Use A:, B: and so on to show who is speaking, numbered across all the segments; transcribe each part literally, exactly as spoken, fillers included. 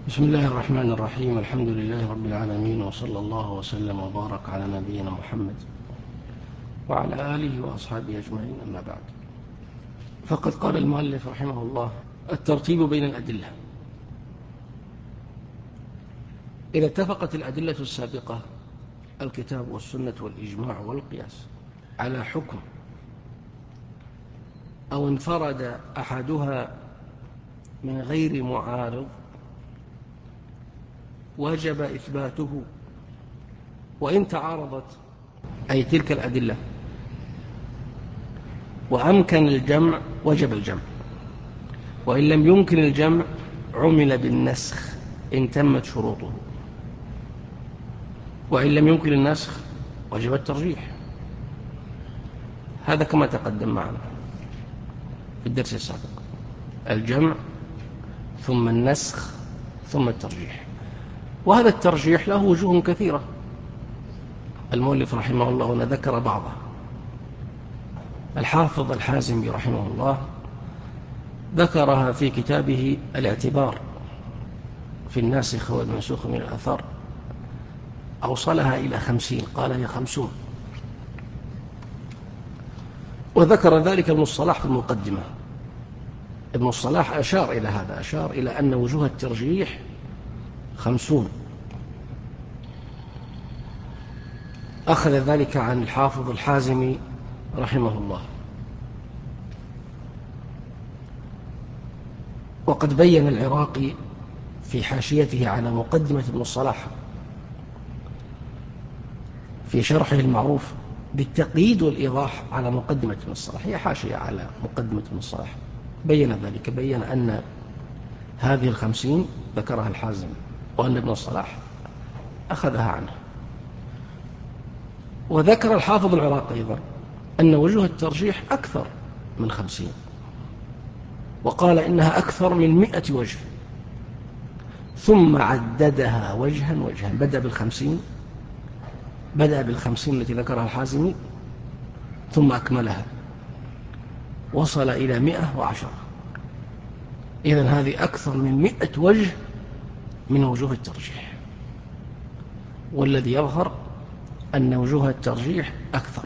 A: بسم الله الرحمن الرحيم. الحمد لله رب العالمين، وصلى الله وسلم وبارك على نبينا محمد وعلى آله وأصحابه أجمعين، أما بعد. فقد قال المؤلف رحمه الله: الترتيب بين الأدلة. إذا اتفقت الأدلة السابقة الكتاب والسنة والإجماع والقياس على حكم، أو انفرد أحدها من غير معارض، وجب إثباته. وإن تعارضت أي تلك الأدلة وأمكن الجمع وجب الجمع، وإن لم يمكن الجمع عمل بالنسخ إن تمت شروطه، وإن لم يمكن النسخ وجب الترجيح. هذا كما تقدم معنا في الدرس السابق: الجمع ثم النسخ ثم الترجيح. وهذا الترجيح له وجوه كثيرة. المؤلف رحمه الله هنا ذكر بعضها. الحافظ الحازمي رحمه الله ذكرها في كتابه الاعتبار في الناسخ والمنسوخ من الآثار، أوصلها إلى خمسين، قال هي خمسون. وذكر ذلك ابن الصلاح في المقدمة. ابن الصلاح أشار إلى هذا، أشار إلى أن وجوه الترجيح خمسون. أخذ ذلك عن الحافظ الحازمي رحمه الله. وقد بين العراقي في حاشيته على مقدمة ابن الصلاح في شرحه المعروف بالتقييد والإيضاح على مقدمة ابن الصلاح، هي حاشية على مقدمة ابن الصلاح، بين ذلك، بين أن هذه الخمسين ذكرها الحازمي، وأن ابن الصلاح أخذها عنه. وذكر الحافظ العراقي أيضا أن وجوه الترجيح أكثر من خمسين، وقال إنها أكثر من مئة وجه، ثم عددها وجها وجها. بدأ بالخمسين بدأ بالخمسين التي ذكرها الحازمي، ثم أكملها، وصل إلى مئة وعشرة. إذن هذه أكثر من مئة وجه من وجوه الترجيح، والذي يظهر أن وجوه الترجيح أكثر.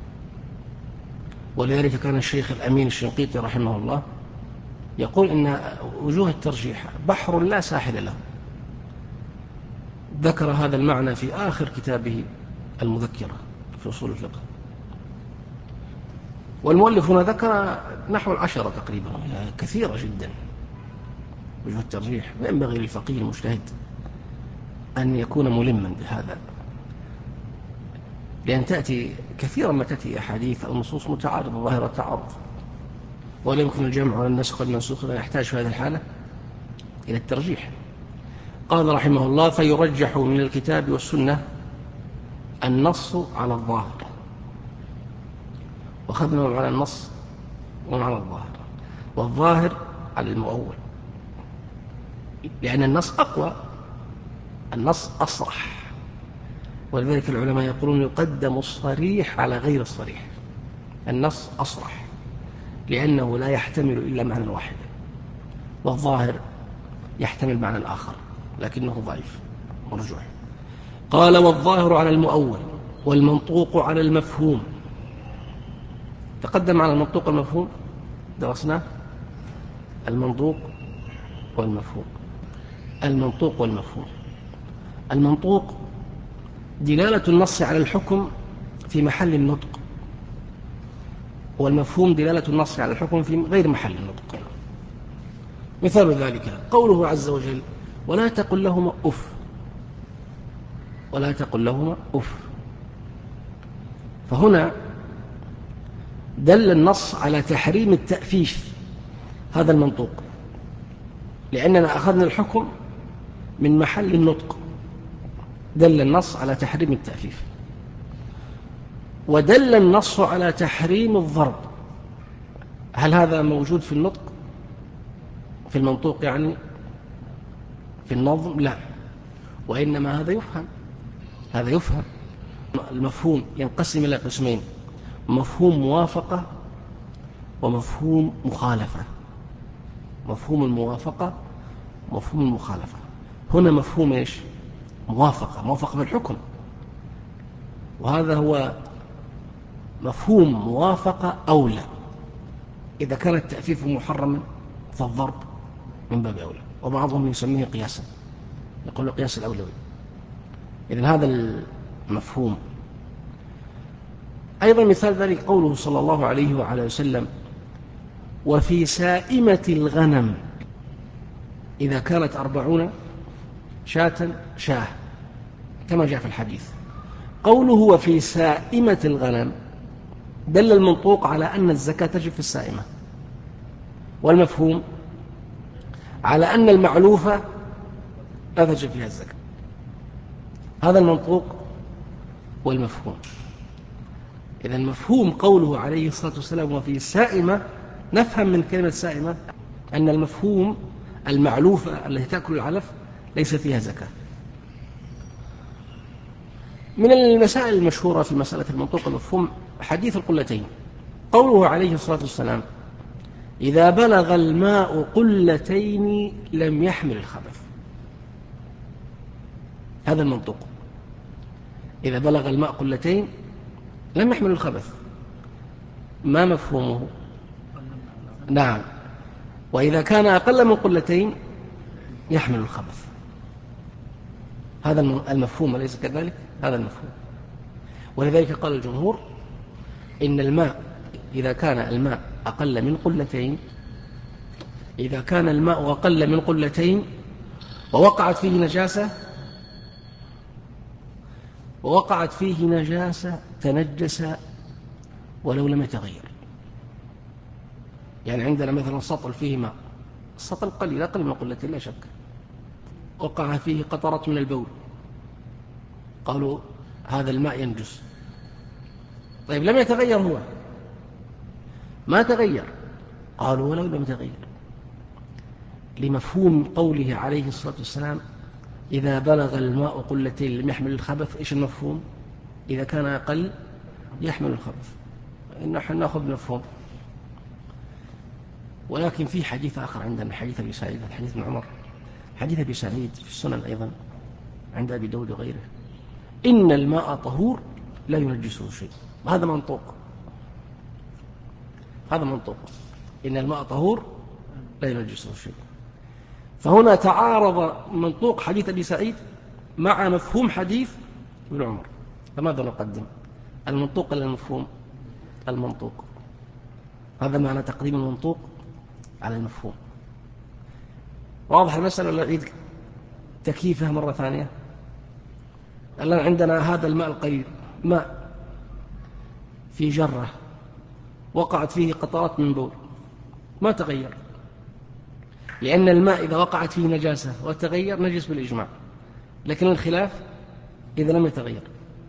A: ولذلك كان الشيخ الأمين الشنقيطي رحمه الله يقول إن وجوه الترجيح بحر لا ساحل له. ذكر هذا المعنى في آخر كتابه المذكرة في أصول الفقه. والمؤلف هنا ذكر نحو العشرة تقريبا، كثيرة جدا وجوه الترجيح. وينبغي للفقيه المجتهد أن يكون ملما بهذا، لأن تأتي كثيرا ما تأتي أحاديث أو نصوص متعارضة ظاهرة التعارض، ولا يمكن الجمع ولا النسخ والمنسوخ، يحتاج في هذه الحالة إلى الترجيح. قال رحمه الله: فيرجح من الكتاب والسنة النص على الظاهر. وأخذنا على النص وعلى الظاهر، والظاهر على المؤول، لأن النص أقوى، النص أصرح. ولذلك العلماء يقولون يقدم الصريح على غير الصريح. النص أصرح لأنه لا يحتمل إلا معنى واحد، والظاهر يحتمل معنى آخر لكنه ضعيف مرجوح. قال: والظاهر على المؤول، والمنطوق على المفهوم. تقدم على المنطوق والمفهوم، درسناه المنطوق والمفهوم. المنطوق والمفهوم: المنطوق دلالة النص على الحكم في محل النطق، والمفهوم دلالة النص على الحكم في غير محل النطق. مثال ذلك قوله عز وجل: ولا تقل لهما أف. ولا تقل لهما أف. فهنا دل النص على تحريم التأفيف، هذا المنطوق، لأننا أخذنا الحكم من محل النطق. دل النص على تحريم التأفيف. ودل النص على تحريم الضرب. هل هذا موجود في النطق في المنطوق؟ يعني في النظم لا، وإنما هذا يفهم. هذا يفهم. المفهوم ينقسم إلى قسمين: مفهوم موافقة ومفهوم مخالفة. مفهوم الموافقة ومفهوم المخالفة. هنا مفهوم إيش؟ موافقة، موافقة بالحكم، وهذا هو مفهوم موافقة أولى. إذا كان التأفيف محرما فالضرب من باب أولى، وبعضهم يسميه قياسا، يقول قياس الأولوي. إذن هذا المفهوم. أيضا مثال ذلك قوله صلى الله عليه وعلى وسلم: وفي سائمة الغنم إذا كانت أربعون شاة شاه، كما جاء في الحديث. قوله وفي سائمة الغنم دل المنطوق على أن الزكاة تجب في السائمة، والمفهوم على أن المعلوفة لا تجب فيها الزكاة. هذا المنطوق والمفهوم. إذا المفهوم قوله عليه الصلاة والسلام وفي السائمة، نفهم من كلمة سائمة أن المفهوم المعلوفة التي تأكل العلف ليس فيها زكاة. من المسائل المشهورة في مسألة المنطوق والمفهوم حديث القلتين. قوله عليه الصلاة والسلام: إذا بلغ الماء قلتين لم يحمل الخبث. هذا المنطوق، إذا بلغ الماء قلتين لم يحمل الخبث. ما مفهومه؟ نعم، وإذا كان أقل من قلتين يحمل الخبث. هذا المفهوم، أليس كذلك؟ هذا المفهوم. ولذلك قال الجمهور إن الماء إذا كان الماء أقل من قلتين إذا كان الماء أقل من قلتين ووقعت فيه نجاسة ووقعت فيه نجاسة تنجس ولو لم يتغير. يعني عندنا مثلا سطل فيه ماء، السطل قليل أقل من قلتين لا شك، وقع فيه قطرة من البول، قالوا هذا الماء ينجس. طيب لم يتغير، هو ما تغير، قالوا ولو لم يتغير، لمفهوم قوله عليه الصلاة والسلام: إذا بلغ الماء قلتين لم يحمل الخبث. إيش المفهوم؟ إذا كان أقل يحمل الخبث. نحن نأخذ مفهوم. ولكن في حديث آخر عندنا، حديث أبي سعيد، حديث ابن عمر، حديث أبي سعيد في السنن أيضا عند أبي داود وغيره: إن الماء طهور لا ينجسه شيء. هذا منطوق، هذا منطوق، إن الماء طهور لا ينجسه شيء. فهنا تعارض منطوق حديث أبي سعيد مع مفهوم حديث ابن عمر، فماذا نقدم؟ المنطوق ولا المفهوم؟ المنطوق. هذا معنى تقديم المنطوق على المفهوم. واضح المسألة ولا أعيد تكييفها مرة ثانية؟ الآن عندنا هذا الماء القليل، ماء في جرة وقعت فيه قطرات من بول، ما تغير، لأن الماء إذا وقعت فيه نجاسة وتغير نجس بالإجماع، لكن الخلاف إذا لم يتغير.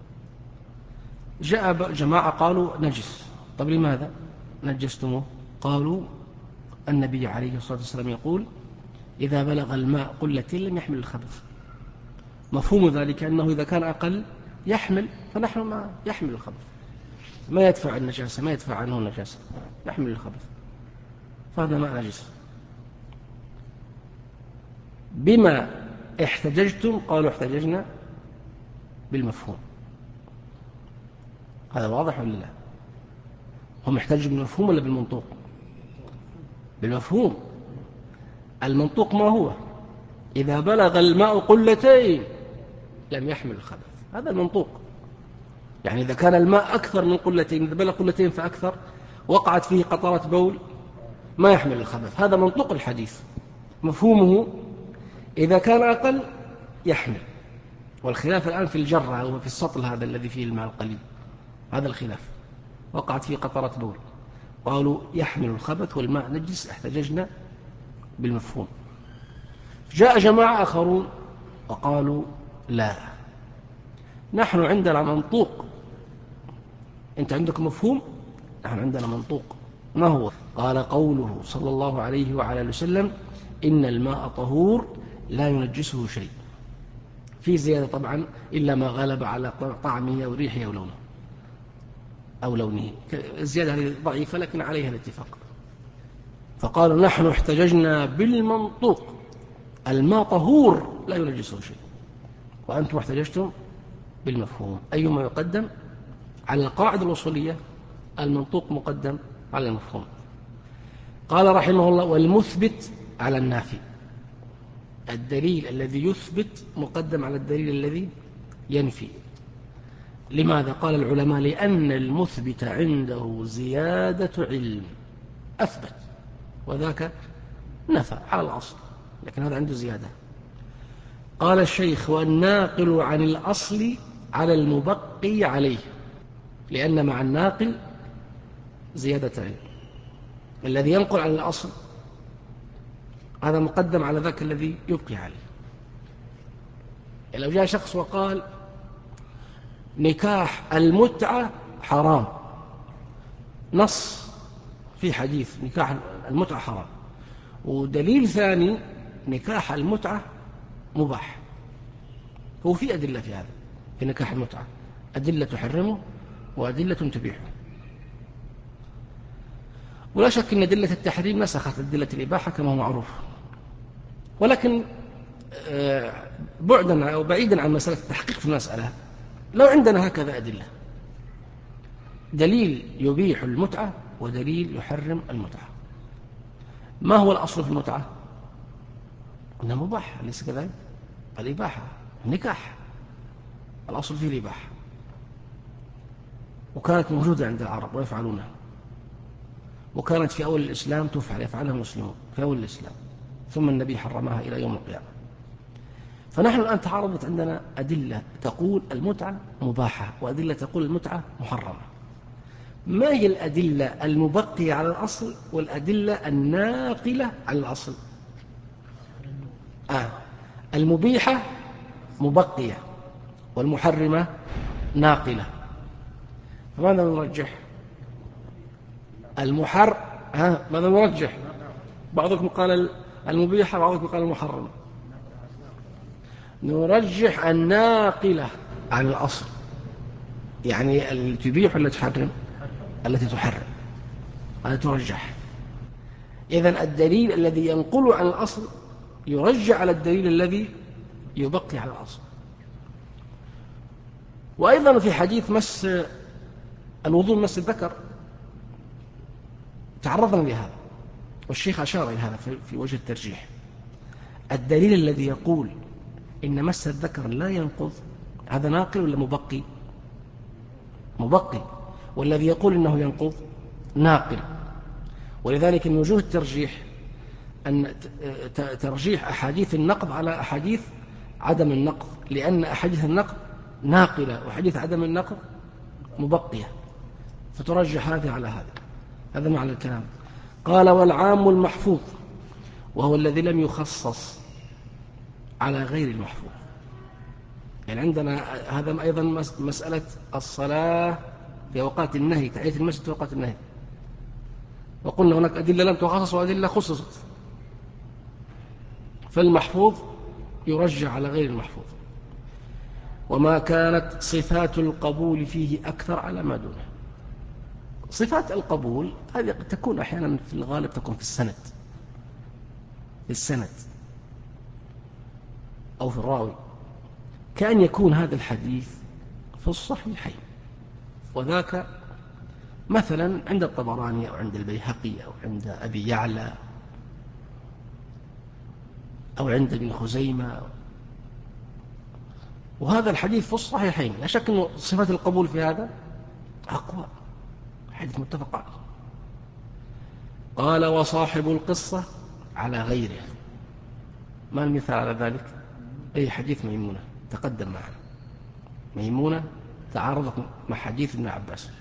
A: جاء جماعة قالوا نجس. طب لماذا نجستموه؟ قالوا النبي عليه الصلاة والسلام يقول: إذا بلغ الماء قلتين لم يحمل الخبث. مفهوم ذلك أنه إذا كان أقل يحمل، فنحن ما يحمل الخبث، ما يدفع النجاسة، ما يدفع عنه النجاسة، يحمل الخبث، فهذا ما نجس. بما احتججتم؟ قالوا احتججنا بالمفهوم. هذا واضح ولا لا؟ هم احتجوا بالمفهوم ولا بالمنطوق؟ بالمفهوم. المنطوق ما هو؟ إذا بلغ الماء قلتين لم يحمل الخبث، هذا المنطوق. يعني إذا كان الماء أكثر من قلتين، إذا بلغ قلتين فأكثر، وقعت فيه قطرة بول، ما يحمل الخبث، هذا منطوق الحديث. مفهومه إذا كان أقل يحمل. والخلاف الآن في الجرة أو في السطل هذا الذي فيه الماء القليل، هذا الخلاف، وقعت فيه قطرة بول، قالوا يحمل الخبث والماء نجس، احتججنا بالمفهوم. جاء جماعة آخرون وقالوا لا، نحن عندنا منطوق، أنت عندك مفهوم، نحن عندنا منطوق. ما هو؟ قال قوله صلى الله عليه وعلى وسلم: إن الماء طهور لا ينجسه شيء. في زيادة طبعا: إلا ما غلب على طعمه أو ريحه أو لونه أو لونه. الزيادة هذه ضعيفة لكن عليها الاتفاق. فقالوا نحن احتججنا بالمنطوق، الماء طهور لا ينجسه شيء، وأنتم احتججتم بالمفهوم. أيما يقدم على القاعدة الأصولية، المنطوق مقدم على المفهوم. قال رحمه الله: والمثبت على النافي. الدليل الذي يثبت مقدم على الدليل الذي ينفي. لماذا؟ قال العلماء: لأن المثبت عنده زيادة علم، أثبت، وذاك نفى على الأصل، لكن هذا عنده زيادة. قال الشيخ: والناقل عن الأصل على المبقي عليه، لأن مع الناقل زيادة علم. الذي ينقل عن الأصل هذا مقدم على ذاك الذي يبقي عليه. لو جاء شخص وقال نكاح المتعة حرام، نص في حديث نكاح المتعة حرام، ودليل ثاني نكاح المتعة مباح، هو في أدلة في هذا، في نكاح المتعة أدلة تحرمه وأدلة تبيحه. ولا شك أن أدلة التحريم نسخت أدلة الإباحة كما هو معروف، ولكن بعدا أو بعيدا عن مسألة التحقيق في المسألة، لو عندنا هكذا أدلة، دليل يبيح المتعة ودليل يحرم المتعة، ما هو الأصل في المتعة؟ إنها مباح، أليس كذلك؟ الإباحة، النكاح الأصل فيه الإباحة، وكانت موجودة عند العرب ويفعلونها، وكانت في أول الإسلام تفعل، يفعلها المسلمون في أول الإسلام، ثم النبي حرمها إلى يوم القيامة. فنحن الآن تعرضت عندنا أدلة تقول المتعة مباحة وأدلة تقول المتعة محرمة. ما هي الأدلة المبقية على الأصل والأدلة الناقلة على الأصل؟ آه. المبيحة مبقية والمحرمة ناقلة، فماذا نرجح؟ المحر ها ماذا نرجح؟ بعضكم قال المبيحة وبعضكم قال المحرمة. نرجح الناقلة عن الأصل، يعني التي تبيح ولا تحرم؟ التي تحرم، هذا ترجح. إذن الدليل الذي ينقل عن الأصل يرجع على الدليل الذي يبقي على الأصل. وأيضا في حديث مس الوضوء مس الذكر تعرضنا لهذا، والشيخ أشار إلى هذا في وجه الترجيح. الدليل الذي يقول إن مس الذكر لا ينقض، هذا ناقل ولا مبقي؟ مبقي. والذي يقول إنه ينقض ناقل. ولذلك من وجوه الترجيح أن ترجيح أحاديث النقض على أحاديث عدم النقض، لأن أحاديث النقض ناقلة وحديث عدم النقض مبقية، فترجح هذا على هذا. هذا معنى الكلام. قال: والعام المحفوظ، وهو الذي لم يخصص على غير المحفوظ. يعني عندنا هذا أيضا مسألة الصلاة في أوقات النهي، تعية المسجد في أوقات النهي، وقلنا هناك أدلة لم تخصص وأدلة خصصت، فالمحفوظ يرجع على غير المحفوظ. وما كانت صفات القبول فيه أكثر على ما دونه. صفات القبول هذه قد تكون أحيانا في الغالب تكون في السند، في السند أو في الراوي، كأن يكون هذا الحديث في الصحيحين، وذاك مثلا عند الطبراني أو عند البيهقي أو عند أبي يعلى أو عند ابن خزيمة، وهذا الحديث في الصحيحين، لا شك أن صفات القبول في هذا أقوى، حديث متفق عليه. قال: وصاحب القصة على غيره. ما المثال على ذلك؟ أي حديث ميمونة تقدم معنا، ميمونة تعارضت مع حديث ابن عباس.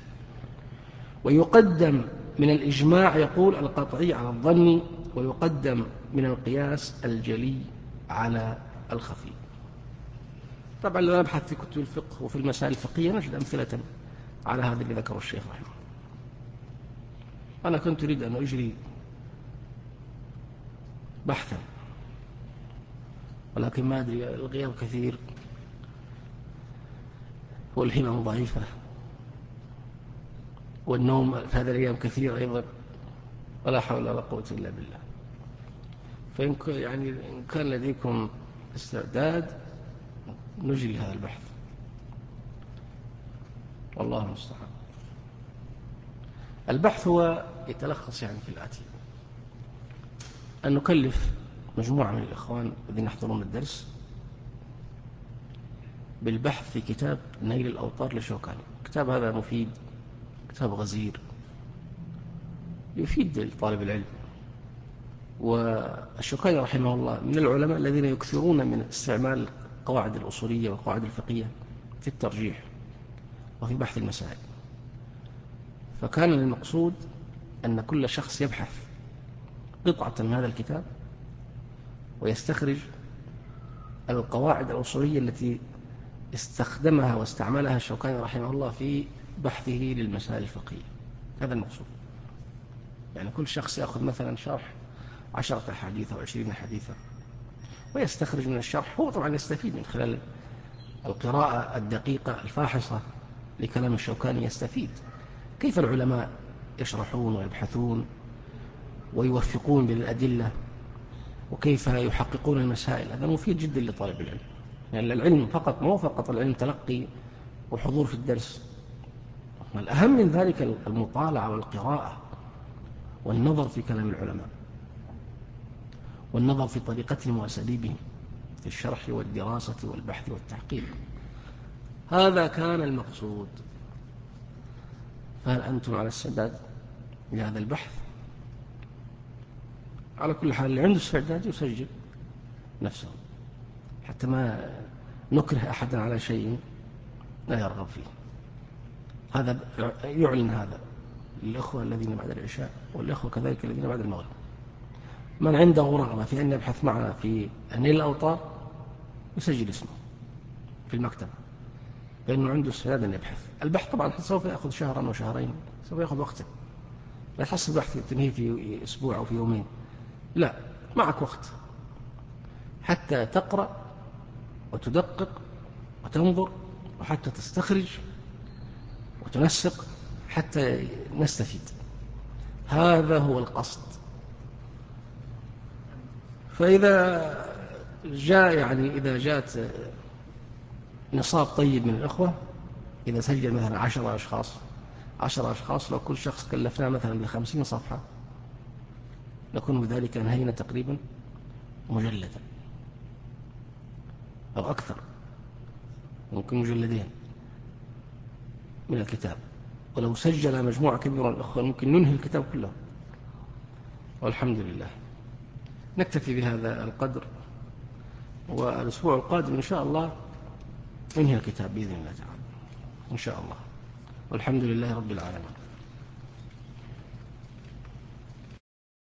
A: ويقدم من الإجماع يقول القطعي على الظني، ويقدم من القياس الجلي على الخفي. طبعا لو نبحث في كتب الفقه وفي المسائل الفقهية نجد أمثلة على هذا اللي ذكره الشيخ رحمه. أنا كنت أريد أن أجري بحثا، ولكن ما أدري، الغياب كثير والهمم ضعيفة والنوم في هذه الأيام كثير أيضا، ولا حول ولا قوة إلا بالله. فإن يعني إن كان لديكم استعداد نجري هذا البحث، والله المستعان. البحث هو يتلخص يعني في الآتي: أن نكلف مجموعة من الإخوان الذين يحضرون الدرس بالبحث في كتاب نيل الأوطار للشوكاني. الكتاب هذا مفيد، كتاب غزير، يفيد لطالب العلم. والشوكاني رحمه الله من العلماء الذين يكثرون من استعمال القواعد الأصولية والقواعد الفقهية في الترجيح وفي بحث المسائل. فكان المقصود أن كل شخص يبحث قطعة من هذا الكتاب ويستخرج القواعد الأصولية التي استخدمها واستعملها الشوكاني رحمه الله في بحثه للمسائل الفقهية. هذا المقصود. يعني كل شخص يأخذ مثلا شرح عشرة حديثة أو عشرين حديثة ويستخرج من الشرح. هو طبعا يستفيد من خلال القراءة الدقيقة الفاحصة لكلام الشوكاني، يستفيد كيف العلماء يشرحون ويبحثون ويوفقون بين الأدلة وكيف يحققون المسائل. هذا مفيد جدا لطالب العلم. يعني العلم فقط مو فقط العلم تلقي وحضور في الدرس، الأهم من ذلك المطالعة والقراءة والنظر في كلام العلماء والنظر في طريقتهم وأساليبهم في الشرح والدراسة والبحث والتحقيق. هذا كان المقصود. فهل أنتم على استعداد لهذا البحث؟ على كل حال اللي عنده استعداد يسجل نفسه حتى ما نكره أحدا على شيء لا يرغب فيه. هذا يعلن هذا للأخوة الذين بعد العشاء والأخوة كذلك الذين بعد المغرب. من عنده رغبة في أن يبحث معنا في نيل الأوطار يسجل اسمه في المكتبة، لأنه عنده استعداد أن يبحث. البحث طبعا سوف يأخذ شهرا وشهرين، سوف يأخذ وقتا. لا تحصل بحث تنهيه في أسبوع أو في يومين، لا، معك وقت حتى تقرأ وتدقق وتنظر وحتى تستخرج وتنسق حتى نستفيد. هذا هو القصد. فإذا جاء يعني إذا جاءت نصاب طيب من الأخوة، إذا سجل مثلا عشرة أشخاص عشرة أشخاص لو كل شخص كلفناه مثلا بخمسين صفحة نكون بذلك انهينا تقريبا مجلدا أو أكثر، ممكن مجلدين من الكتاب. ولو سجل مجموعة كبيرة من الأخوة ممكن ننهي الكتاب كله، والحمد لله. نكتفي بهذا القدر، والأسبوع القادم إن شاء الله ننهي الكتاب بإذن الله تعالى إن شاء الله. والحمد لله رب العالمين.